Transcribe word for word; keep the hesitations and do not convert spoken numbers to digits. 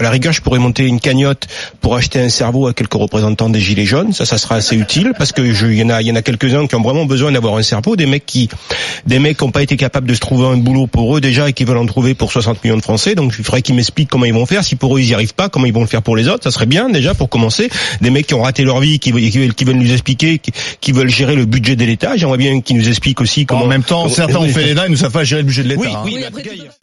À la rigueur, je pourrais monter une cagnotte pour acheter un cerveau à quelques représentants des Gilets jaunes. Ça, ça sera assez utile parce que je, il y en a, il y en a quelques-uns qui ont vraiment besoin d'avoir un cerveau. Des mecs qui, des mecs qui n'ont pas été capables de se trouver un boulot pour eux déjà et qui veulent en trouver pour soixante millions de Français. Donc, il faudrait qu'ils m'expliquent comment ils vont faire. Si pour eux ils y arrivent pas, comment ils vont le faire pour les autres. Ça serait bien déjà pour commencer. Des mecs qui ont raté leur vie, qui, qui, veulent, qui veulent nous expliquer, qui, qui veulent gérer le budget de l'État. J'aimerais bien qu'ils nous expliquent aussi comment. En même temps, certains ont fait l'État et ne savent pas gérer le budget de l'État. Oui, oui, hein.